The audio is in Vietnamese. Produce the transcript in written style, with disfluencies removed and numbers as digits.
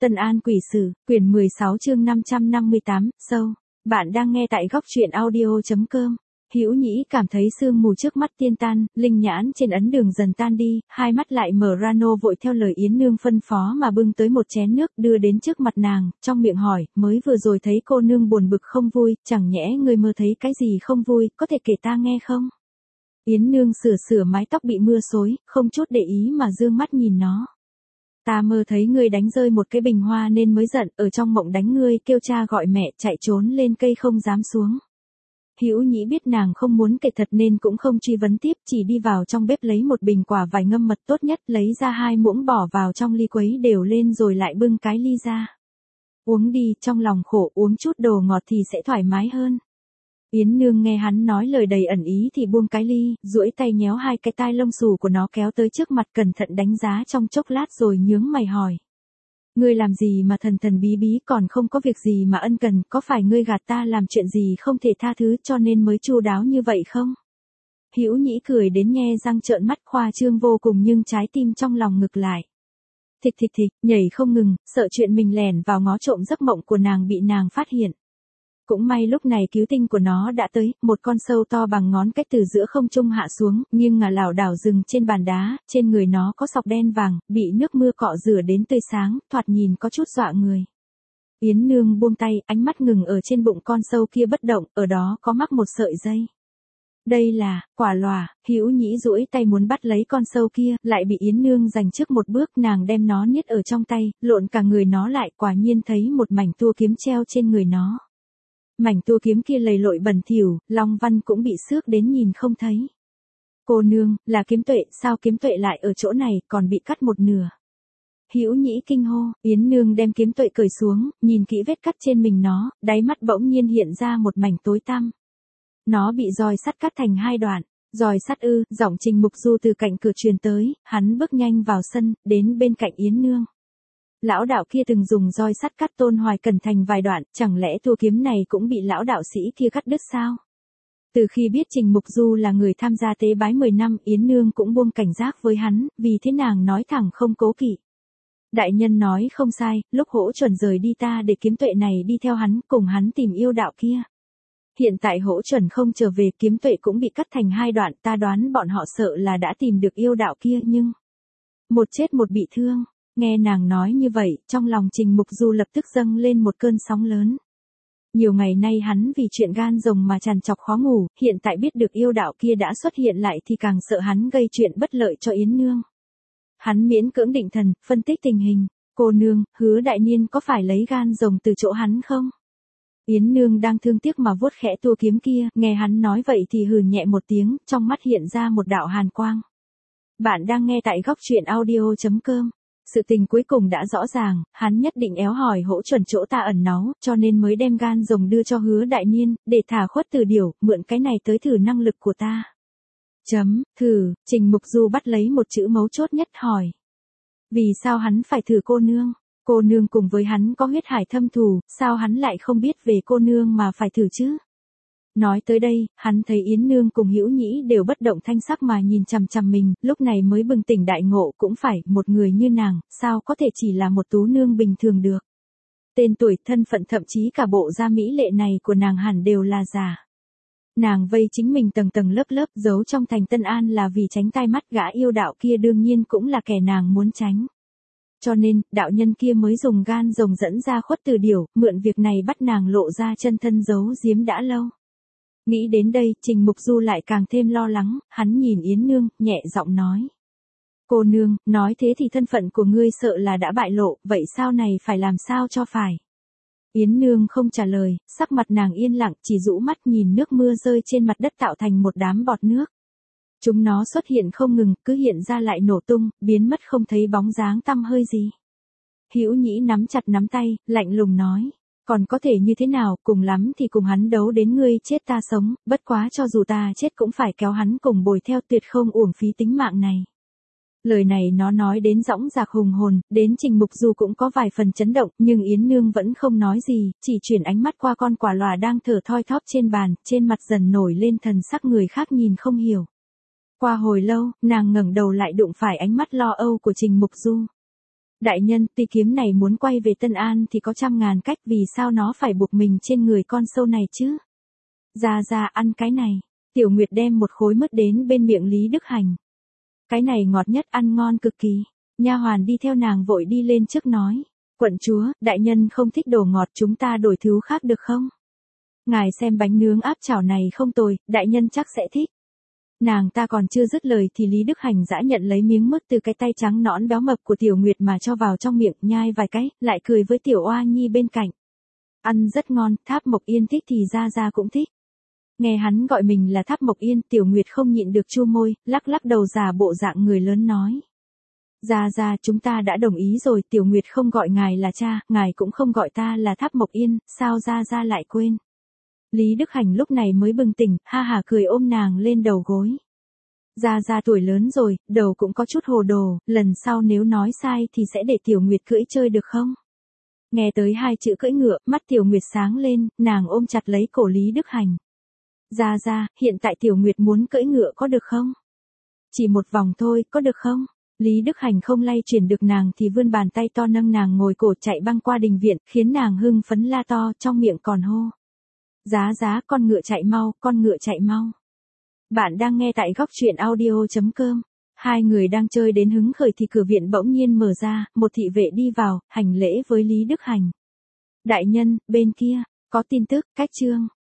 Tân An Quỷ Sử, quyển 16 chương 558, sâu. Bạn đang nghe tại góc truyện audio.com. Hữu Nhĩ cảm thấy sương mù trước mắt tiên tan, linh nhãn trên ấn đường dần tan đi, hai mắt lại mở ra, nô vội theo lời Yến Nương phân phó mà bưng tới một chén nước đưa đến trước mặt nàng, trong miệng hỏi, mới vừa rồi thấy cô nương buồn bực không vui, chẳng nhẽ ngươi mơ thấy cái gì không vui, có thể kể ta nghe không? Yến Nương sửa mái tóc bị mưa xối, không chút để ý mà dương mắt nhìn nó. Ta mơ thấy ngươi đánh rơi một cái bình hoa nên mới giận, ở trong mộng đánh ngươi, kêu cha gọi mẹ, chạy trốn lên cây không dám xuống. Hữu Nhĩ biết nàng không muốn kể thật nên cũng không truy vấn tiếp, chỉ đi vào trong bếp lấy một bình quả vải ngâm mật tốt nhất, lấy ra 2 muỗng bỏ vào trong ly quấy đều lên rồi lại bưng cái ly ra. Uống đi, trong lòng khổ, uống chút đồ ngọt thì sẽ thoải mái hơn. Yến Nương nghe hắn nói lời đầy ẩn ý thì buông cái ly, duỗi tay nhéo 2 cái tai lông xù của nó kéo tới trước mặt, cẩn thận đánh giá trong chốc lát rồi nhướng mày hỏi. Ngươi làm gì mà thần thần bí bí, còn không có việc gì mà ân cần, có phải ngươi gạt ta làm chuyện gì không thể tha thứ cho nên mới chu đáo như vậy không? Hữu Nhĩ cười đến nhe răng trợn mắt, khoa trương vô cùng nhưng trái tim trong lòng ngực lại. Thịch thịch thịch, nhảy không ngừng, sợ chuyện mình lẻn vào ngó trộm giấc mộng của nàng bị nàng phát hiện. Cũng may lúc này cứu tinh của nó đã tới, một con sâu to bằng ngón cách từ giữa không trung hạ xuống, nhưng ngả lảo đảo dừng trên bàn đá, trên người nó có sọc đen vàng, bị nước mưa cọ rửa đến tươi sáng, thoạt nhìn có chút dọa người. Yến Nương buông tay, ánh mắt ngừng ở trên bụng con sâu kia bất động, ở đó có mắc một sợi dây. Đây là quả lòa. Hữu Nhĩ duỗi tay muốn bắt lấy con sâu kia, lại bị Yến Nương giành trước một bước, nàng đem nó niết ở trong tay, lộn cả người nó lại, quả nhiên thấy một mảnh tua kiếm treo trên người nó. Mảnh tua kiếm kia lầy lội bẩn thỉu, long văn cũng bị xước đến nhìn không thấy. Cô nương, là kiếm tuệ, sao kiếm tuệ lại ở chỗ này, còn bị cắt một nửa. Hữu Nhĩ kinh hô, Yến Nương đem kiếm tuệ cởi xuống, nhìn kỹ vết cắt trên mình nó, đáy mắt bỗng nhiên hiện ra một mảnh tối tăm. Nó bị roi sắt cắt thành 2 đoạn. Roi sắt ư? Giọng Trình Mục Du từ cạnh cửa truyền tới, hắn bước nhanh vào sân, đến bên cạnh Yến Nương. Lão đạo kia từng dùng roi sắt cắt Tôn Hoài Cẩn thành vài đoạn, chẳng lẽ tua kiếm này cũng bị lão đạo sĩ kia cắt đứt sao? Từ khi biết Trình Mục Du là người tham gia tế bái 10 năm, Yến Nương cũng buông cảnh giác với hắn, vì thế nàng nói thẳng không cố kỵ. Đại nhân nói không sai, lúc Hỗ Chuẩn rời đi ta để kiếm tuệ này đi theo hắn, cùng hắn tìm yêu đạo kia. Hiện tại Hỗ Chuẩn không trở về, kiếm tuệ cũng bị cắt thành 2 đoạn, ta đoán bọn họ sợ là đã tìm được yêu đạo kia nhưng... một chết một bị thương. Nghe nàng nói như vậy, trong lòng Trình Mục Du lập tức dâng lên một cơn sóng lớn. Nhiều ngày nay hắn vì chuyện gan rồng mà trằn trọc khó ngủ, hiện tại biết được yêu đạo kia đã xuất hiện lại thì càng sợ hắn gây chuyện bất lợi cho Yến Nương. Hắn miễn cưỡng định thần, phân tích tình hình. Cô nương, Hứa đại niên có phải lấy gan rồng từ chỗ hắn không? Yến Nương đang thương tiếc mà vuốt khẽ tua kiếm kia, nghe hắn nói vậy thì hừ nhẹ một tiếng, trong mắt hiện ra một đạo hàn quang. Bạn đang nghe tại góc truyện audio.com. Sự tình cuối cùng đã rõ ràng, hắn nhất định éo hỏi Hỗ Chuẩn chỗ ta ẩn náu, cho nên mới đem gan rồng đưa cho Hứa đại niên, để thả Khuất Từ Điểu, mượn cái này tới thử năng lực của ta. Thử, Trình Mục Du bắt lấy một chữ mấu chốt nhất hỏi. Vì sao hắn phải thử cô nương? Cô nương cùng với hắn có huyết hải thâm thù, sao hắn lại không biết về cô nương mà phải thử chứ? Nói tới đây, hắn thấy Yến Nương cùng Hữu Nhĩ đều bất động thanh sắc mà nhìn chằm chằm mình, lúc này mới bừng tỉnh đại ngộ, cũng phải, một người như nàng, sao có thể chỉ là một tú nương bình thường được. Tên tuổi, thân phận, thậm chí cả bộ da mỹ lệ này của nàng hẳn đều là giả. Nàng vây chính mình tầng tầng lớp lớp, giấu trong thành Tân An là vì tránh tai mắt gã yêu đạo kia, đương nhiên cũng là kẻ nàng muốn tránh. Cho nên, đạo nhân kia mới dùng gan rồng dẫn ra Khuất Từ Điểu, mượn việc này bắt nàng lộ ra chân thân giấu giếm đã lâu. Nghĩ đến đây, Trình Mục Du lại càng thêm lo lắng, hắn nhìn Yến Nương, nhẹ giọng nói. Cô nương, nói thế thì thân phận của ngươi sợ là đã bại lộ, vậy sau này phải làm sao cho phải? Yến Nương không trả lời, sắc mặt nàng yên lặng, chỉ rũ mắt nhìn nước mưa rơi trên mặt đất tạo thành một đám bọt nước. Chúng nó xuất hiện không ngừng, cứ hiện ra lại nổ tung, biến mất không thấy bóng dáng tăm hơi gì. Hữu Nhĩ nắm chặt nắm tay, lạnh lùng nói. Còn có thể như thế nào, cùng lắm thì cùng hắn đấu đến ngươi chết ta sống, bất quá cho dù ta chết cũng phải kéo hắn cùng bồi theo, tuyệt không uổng phí tính mạng này. Lời này nó nói đến dõng dạc hùng hồn, đến Trình Mục Du cũng có vài phần chấn động, nhưng Yến Nương vẫn không nói gì, chỉ chuyển ánh mắt qua con quả lòa đang thở thoi thóp trên bàn, trên mặt dần nổi lên thần sắc người khác nhìn không hiểu. Qua hồi lâu, nàng ngẩng đầu lại đụng phải ánh mắt lo âu của Trình Mục Du. Đại nhân, tuy kiếm này muốn quay về Tân An thì có trăm ngàn cách, vì sao nó phải buộc mình trên người con sâu này chứ? Ra ăn cái này. Tiểu Nguyệt đem một khối mứt đến bên miệng Lý Đức Hành. Cái này ngọt nhất, ăn ngon cực kỳ. Nha hoàn đi theo nàng vội đi lên trước nói. Quận chúa, đại nhân không thích đồ ngọt, chúng ta đổi thứ khác được không? Ngài xem bánh nướng áp chảo này không tồi, đại nhân chắc sẽ thích. Nàng ta còn chưa dứt lời thì Lý Đức Hành đã nhận lấy miếng mứt từ cái tay trắng nõn béo mập của Tiểu Nguyệt mà cho vào trong miệng, nhai vài cái, lại cười với Tiểu Oa Nhi bên cạnh. Ăn rất ngon, Tháp Mộc Yên thích thì Gia cũng thích. Nghe hắn gọi mình là Tháp Mộc Yên, Tiểu Nguyệt không nhịn được chu môi, lắc lắc đầu giả bộ dạng người lớn nói. Gia, chúng ta đã đồng ý rồi, Tiểu Nguyệt không gọi ngài là cha, ngài cũng không gọi ta là Tháp Mộc Yên, sao Gia lại quên? Lý Đức Hành lúc này mới bừng tỉnh, ha hả cười ôm nàng lên đầu gối. Gia tuổi lớn rồi, đầu cũng có chút hồ đồ, lần sau nếu nói sai thì sẽ để Tiểu Nguyệt cưỡi chơi được không? Nghe tới hai chữ cưỡi ngựa, mắt Tiểu Nguyệt sáng lên, nàng ôm chặt lấy cổ Lý Đức Hành. Gia, hiện tại Tiểu Nguyệt muốn cưỡi ngựa có được không? Chỉ một vòng thôi, có được không? Lý Đức Hành không lay chuyển được nàng thì vươn bàn tay to nâng nàng ngồi cổ chạy băng qua đình viện, khiến nàng hưng phấn la to, trong miệng còn hô. Giá, con ngựa chạy mau, con ngựa chạy mau. Bạn đang nghe tại góc truyện audio.com. Hai người đang chơi đến hứng khởi thì cửa viện bỗng nhiên mở ra, một thị vệ đi vào, hành lễ với Lý Đức Hành. Đại nhân, bên kia, có tin tức, cách trương.